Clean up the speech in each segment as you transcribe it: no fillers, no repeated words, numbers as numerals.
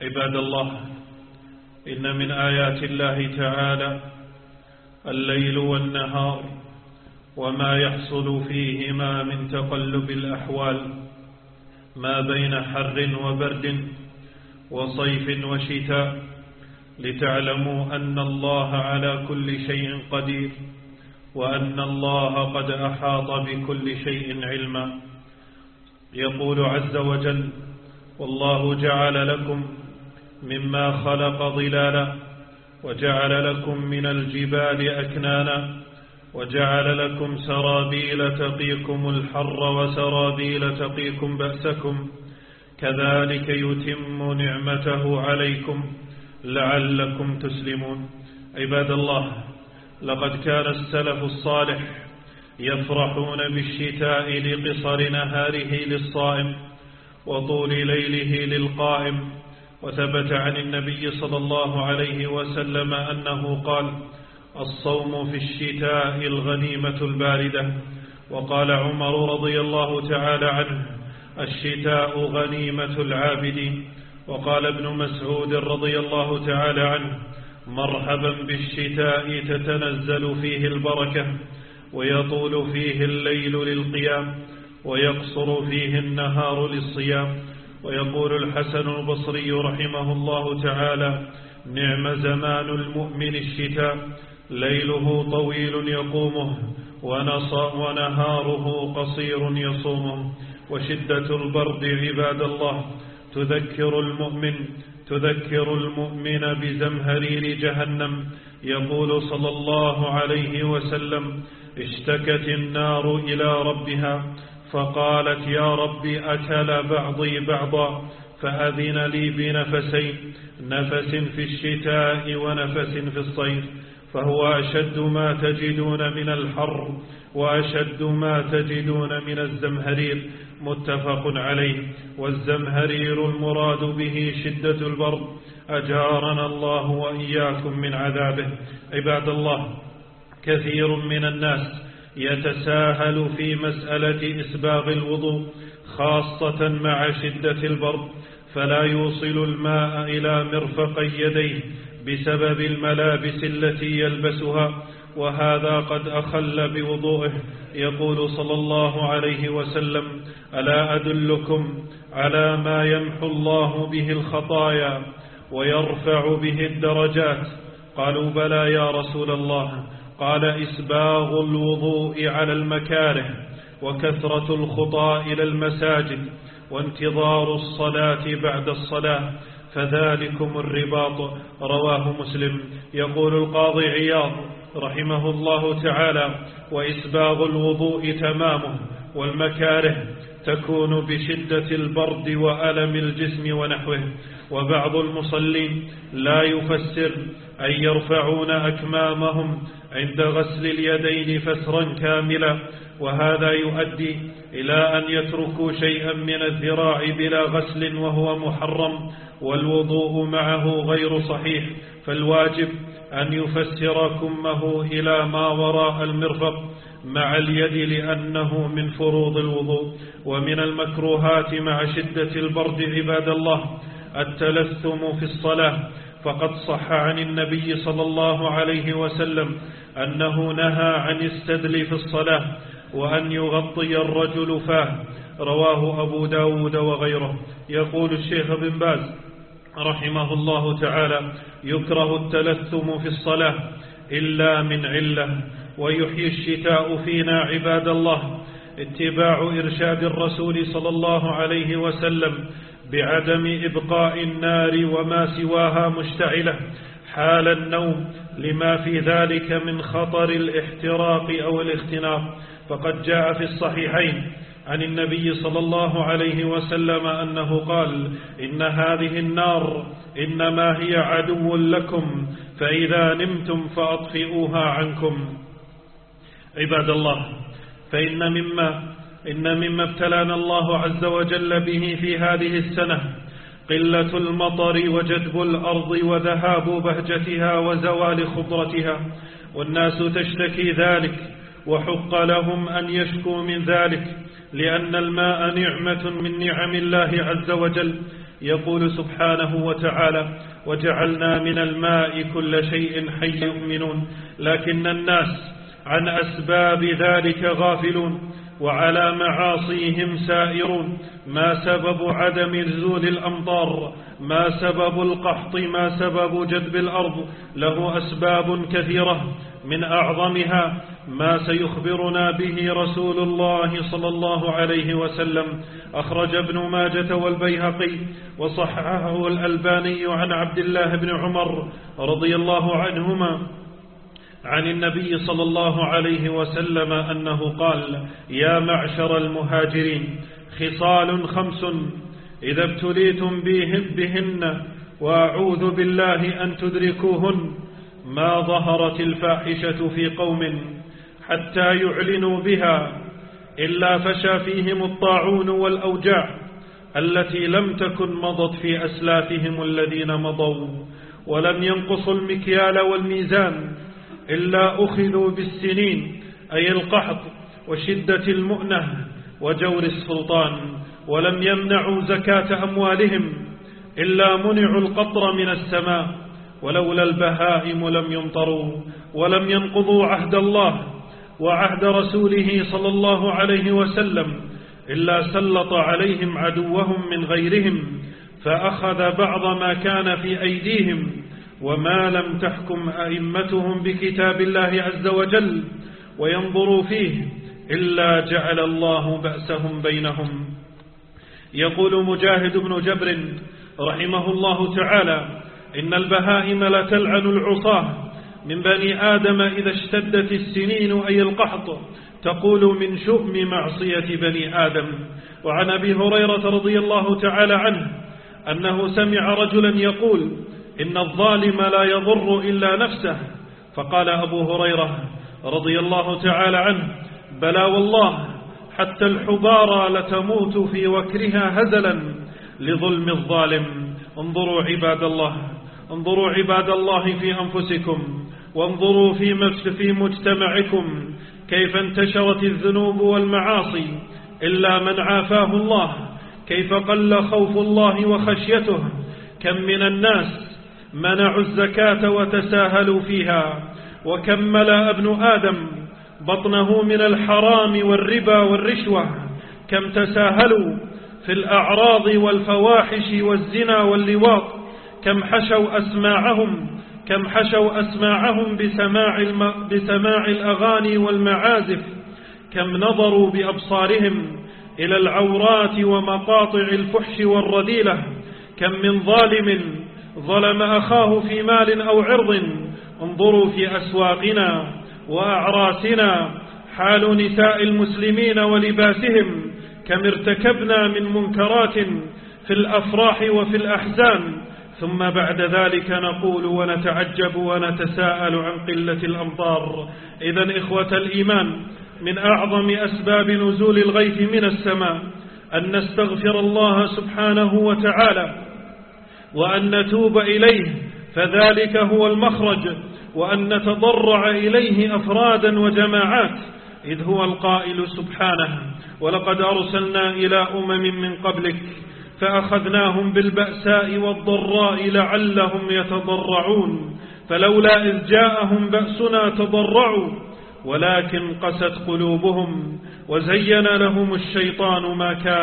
عباد الله، إن من آيات الله تعالى الليل والنهار وما يحصل فيهما من تقلب الأحوال ما بين حر وبرد وصيف وشتاء، لتعلموا أن الله على كل شيء قدير، وأن الله قد أحاط بكل شيء علما. يقول عز وجل: والله جعل لكم مما خلق ظلالا وجعل لكم من الجبال أكنانا وجعل لكم سرابيل تقيكم الحر وسرابيل تقيكم بأسكم كذلك يتم نعمته عليكم لعلكم تسلمون. عباد الله، لقد كان السلف الصالح يفرحون بالشتاء لقصر نهاره للصائم وطول ليله للقائم. وثبت عن النبي صلى الله عليه وسلم أنه قال: الصوم في الشتاء الغنيمة الباردة. وقال عمر رضي الله تعالى عنه: الشتاء غنيمة العابدين. وقال ابن مسعود رضي الله تعالى عنه: مرحبا بالشتاء تتنزل فيه البركة ويطول فيه الليل للقيام ويقصر فيه النهار للصيام. ويقول الحسن البصري رحمه الله تعالى: نعم زمان المؤمن الشتاء، ليله طويل يقومه ونهاره قصير يصومه. وشدة البرد عباد الله تذكر المؤمن بزمهرير جهنم. يقول صلى الله عليه وسلم: اشتكت النار إلى ربها فقالت: يا رب أكل بعضي بعضا، فأذن لي بنفسين، نفس في الشتاء ونفس في الصيف، فهو أشد ما تجدون من الحر وأشد ما تجدون من الزمهرير. متفق عليه. والزمهرير المراد به شدة البرد، أجارنا الله وإياكم من عذابه. عباد الله، كثير من الناس يتساهل في مسألة إسباغ الوضوء خاصة مع شدة البرد، فلا يوصل الماء إلى مرفق يديه بسبب الملابس التي يلبسها، وهذا قد أخل بوضوءه. يقول صلى الله عليه وسلم: ألا أدلكم على ما يمحو الله به الخطايا ويرفع به الدرجات؟ قالوا: بلى يا رسول الله. قال: إسباغ الوضوء على المكاره، وكثرة الخطى إلى المساجد، وانتظار الصلاة بعد الصلاة، فذلكم الرباط. رواه مسلم. يقول القاضي عياض رحمه الله تعالى: وإسباغ الوضوء تمامه، والمكاره تكون بشدة البرد وألم الجسم ونحوه. وبعض المصلين لا يفسر أن يرفعون أكمامهم عند غسل اليدين فسرا كاملا، وهذا يؤدي إلى أن يتركوا شيئا من الذراع بلا غسل وهو محرم، والوضوء معه غير صحيح. فالواجب أن يفسر كمه إلى ما وراء المرفق مع اليد، لأنه من فروض الوضوء. ومن المكروهات مع شدة البرد عباد الله التلثم في الصلاة، فقد صح عن النبي صلى الله عليه وسلم أنه نهى عن السدل في الصلاة وأن يغطي الرجل فاه. رواه أبو داود وغيره. يقول الشيخ بن باز رحمه الله تعالى: يكره التلثم في الصلاة إلا من علة. ويحيي الشتاء فينا عباد الله اتباع إرشاد الرسول صلى الله عليه وسلم بعدم إبقاء النار وما سواها مشتعلة حال النوم، لما في ذلك من خطر الاحتراق أو الاختناق. فقد جاء في الصحيحين عن النبي صلى الله عليه وسلم أنه قال: إن هذه النار إنما هي عدو لكم، فإذا نمتم فأطفئوها عنكم. عباد الله، إن مما ابتلانا الله عز وجل به في هذه السنة قلة المطر وجدب الأرض وذهاب بهجتها وزوال خضرتها، والناس تشتكي ذلك، وحق لهم أن يشكوا من ذلك، لأن الماء نعمة من نعم الله عز وجل يقول سبحانه وتعالى: وجعلنا من الماء كل شيء حي يؤمنون، لكن الناس عن أسباب ذلك غافلون وعلى معاصيهم سائرون. ما سبب عدم نزول الأمطار؟ ما سبب القحط؟ ما سبب جدب الأرض؟ له أسباب كثيرة، من أعظمها ما سيخبرنا به رسول الله صلى الله عليه وسلم. أخرج ابن ماجة والبيهقي وصححه الألباني عن عبد الله بن عمر رضي الله عنهما عن النبي صلى الله عليه وسلم أنه قال: يا معشر المهاجرين، خصال 5 إذا ابتليتم بهن وأعوذ بالله أن تدركوهن: ما ظهرت الفاحشة في قوم حتى يعلنوا بها إلا فشى فيهم الطاعون والأوجاع التي لم تكن مضت في أسلافهم الذين مضوا، ولم ينقصوا المكيال والميزان إلا أخذوا بالسنين، أي القحط وشدة المؤنة وجور السلطان، ولم يمنعوا زكاة أموالهم إلا منعوا القطر من السماء، ولولا البهائم لم يمطروا، ولم ينقضوا عهد الله وعهد رسوله صلى الله عليه وسلم إلا سلط عليهم عدوهم من غيرهم فأخذ بعض ما كان في أيديهم، وما لم تحكم أئمتهم بكتاب الله عز وجل وينظروا فيه إلا جعل الله بأسهم بينهم. يقول مجاهد بن جبر رحمه الله تعالى: إن البهائم لتلعن العصاة من بني آدم إذا اشتدت السنين، أي القحط، تقول من شؤم معصية بني آدم. وعن أبي هريرة رضي الله تعالى عنه أنه سمع رجلا يقول: إن الظالم لا يضر إلا نفسه. فقال أبو هريرة رضي الله تعالى عنه: بلى والله، حتى الحبارى لتموت في وكرها هزلا لظلم الظالم. انظروا عباد الله في أنفسكم، وانظروا في مجتمعكم كيف انتشرت الذنوب والمعاصي إلا من عافاه الله، كيف قل خوف الله وخشيته، كم من الناس منعوا الزكاة وتساهلوا فيها، وكم ملأ ابن آدم بطنه من الحرام والربا والرشوة، كم تساهلوا في الأعراض والفواحش والزنا واللواط، كم حشوا أسماعهم بسماع الأغاني والمعازف، كم نظروا بأبصارهم إلى العورات ومقاطع الفحش والرذيلة، كم من ظالم ظلم أخاه في مال أو عرض. انظروا في أسواقنا وأعراسنا حال نساء المسلمين ولباسهم، كم ارتكبنا من منكرات في الأفراح وفي الأحزان، ثم بعد ذلك نقول ونتعجب ونتساءل عن قلة الأمطار. إذن إخوة الإيمان، من أعظم أسباب نزول الغيث من السماء أن نستغفر الله سبحانه وتعالى وأن نتوب إليه، فذلك هو المخرج، وأن نتضرع إليه أفرادا وجماعات، إذ هو القائل سبحانه: ولقد أرسلنا إلى من قبلك فأخذناهم بالبأساء والضراء لعلهم يتضرعون، فلولا إذ جاءهم بأسنا تضرعوا ولكن قست قلوبهم وزين لهم الشيطان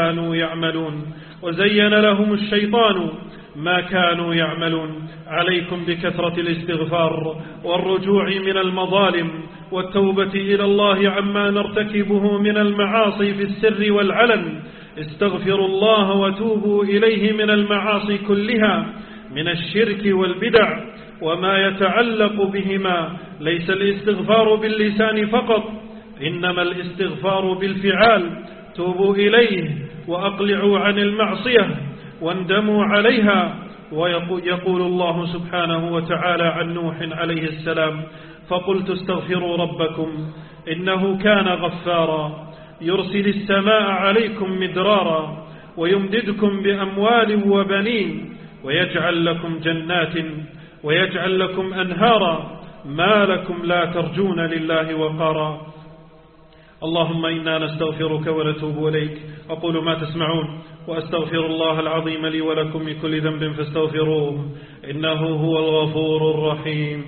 ما كانوا يعملون. عليكم بكثرة الاستغفار والرجوع من المظالم والتوبة إلى الله عما نرتكبه من المعاصي في السر والعلن. استغفروا الله وتوبوا إليه من المعاصي كلها، من الشرك والبدع وما يتعلق بهما. ليس الاستغفار باللسان فقط، إنما الاستغفار بالفعال. توبوا إليه وأقلعوا عن المعصية واندموا عليها. ويقول الله سبحانه وتعالى عن نوح عليه السلام: فقلت استغفروا ربكم إنه كان غفارا يرسل السماء عليكم مدرارا ويمددكم بأموال وبنين ويجعل لكم جنات ويجعل لكم أنهارا ما لكم لا ترجون لله وقارا. اللهم إنا نستغفرك ونتوب إليك. أقول ما تسمعون وأستغفر الله العظيم لي ولكم من كل ذنب فاستغفروه إنه هو الغفور الرحيم.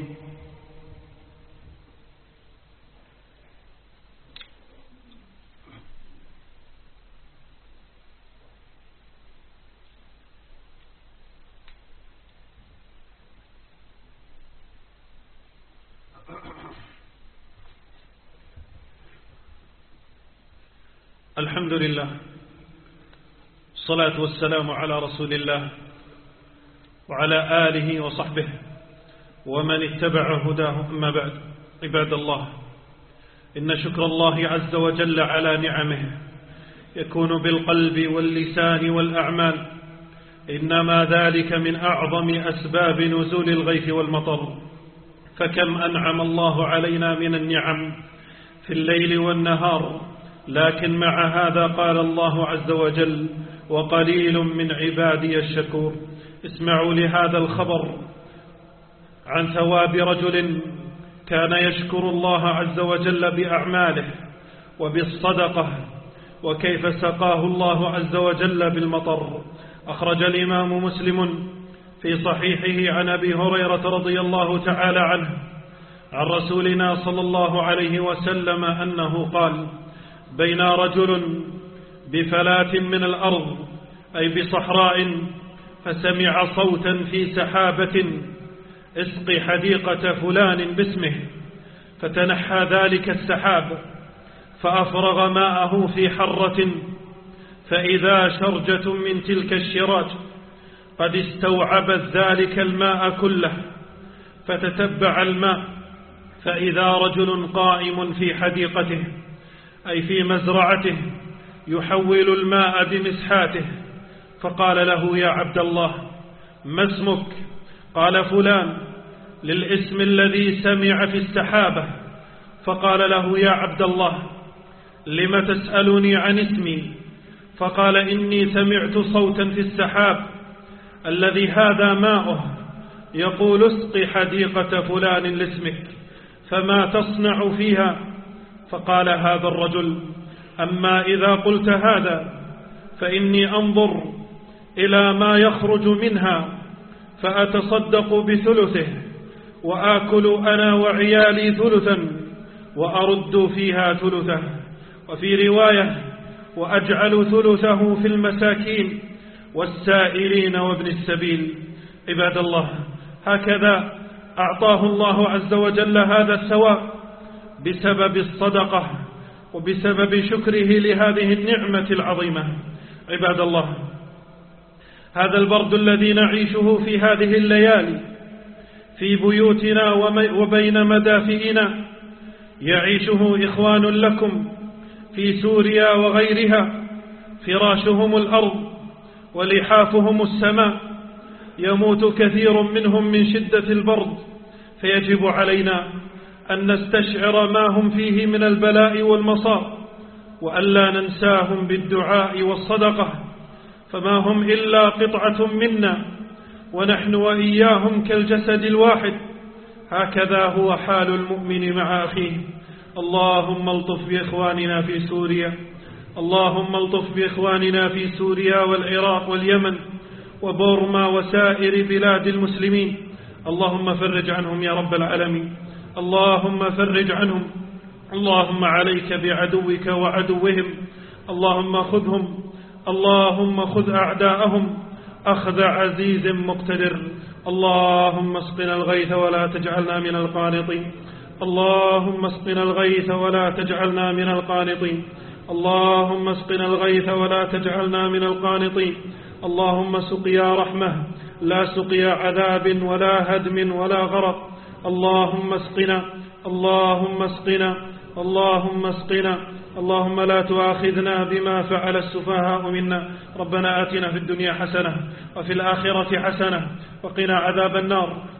الحمد لله، الصلاة والسلام على رسول الله وعلى آله وصحبه ومن اتبع هداه. أما بعد، عباد الله، إن شكر الله عز وجل على نعمه يكون بالقلب واللسان والأعمال، إنما ذلك من أعظم أسباب نزول الغيث والمطر. فكم أنعم الله علينا من النعم في الليل والنهار، لكن مع هذا قال الله عز وجل: وقليل من عبادي الشكور. اسمعوا لهذا الخبر عن ثواب رجل كان يشكر الله عز وجل بأعماله وبالصدقة، وكيف سقاه الله عز وجل بالمطر. أخرج الإمام مسلم في صحيحه عن أبي هريرة رضي الله تعالى عنه عن رسولنا صلى الله عليه وسلم أنه قال: بين رجل بفلاة من الأرض، أي بصحراء، فسمع صوتا في سحابة: اسق حديقة فلان باسمه. فتنحى ذلك السحاب فأفرغ ماءه في حرة، فإذا شرجة من تلك الشراج قد استوعبت ذلك الماء كله، فتتبع الماء فإذا رجل قائم في حديقته، أي في مزرعته، يحول الماء بمسحاته، فقال له: يا عبد الله، ما اسمك؟ قال: فلان، للاسم الذي سمع في السحابة. فقال له: يا عبد الله، لم تسألني عن اسمي؟ فقال: إني سمعت صوتا في السحاب الذي هذا ماؤه يقول: اسق حديقة فلان لاسمك، فما تصنع فيها؟ فقال هذا الرجل: أما إذا قلت هذا فإني أنظر إلى ما يخرج منها فأتصدق بثلثه، وآكل أنا وعيالي ثلثا، وأرد فيها ثلثه. وفي رواية: وأجعل ثلثه في المساكين والسائلين وابن السبيل. عباد الله، هكذا أعطاه الله عز وجل هذا الثواب بسبب الصدقة وبسبب شكره لهذه النعمة العظيمة. عباد الله، هذا البرد الذي نعيشه في هذه الليالي في بيوتنا وبين مدافئنا يعيشه إخوان لكم في سوريا وغيرها، فراشهم الأرض ولحافهم السماء. يموت كثير منهم من شدة البرد، فيجب علينا أن نستشعر ما هم فيه من البلاء والمصائب، وألا ننساهم بالدعاء والصدقة، فما هم إلا قطعة منا، ونحن وإياهم كالجسد الواحد. هكذا هو حال المؤمن مع أخيه. اللهم الطف بإخواننا في سوريا، اللهم الطف بإخواننا في سوريا والعراق واليمن وبورما وسائر بلاد المسلمين. اللهم فرج عنهم يا رب العالمين، اللهم فرج عنهم. اللهم عليك بعدوك وعدوهم، اللهم خذهم، اللهم خذ أعداءهم أخذ عزيز مقتدر. اللهم اسقنا الغيث ولا تجعلنا من القانطين، اللهم اسقنا الغيث ولا تجعلنا من القانطين، اللهم اسقنا الغيث ولا تجعلنا من القانطين. اللهم سقيا رحمة لا سقيا عذاب ولا هدم ولا غرق. اللهم اسقنا، اللهم اسقنا، اللهم اسقنا. اللهم لا تؤاخذنا بما فعل السفهاء منا. ربنا آتنا في الدنيا حسنة وفي الآخرة حسنة وقنا عذاب النار.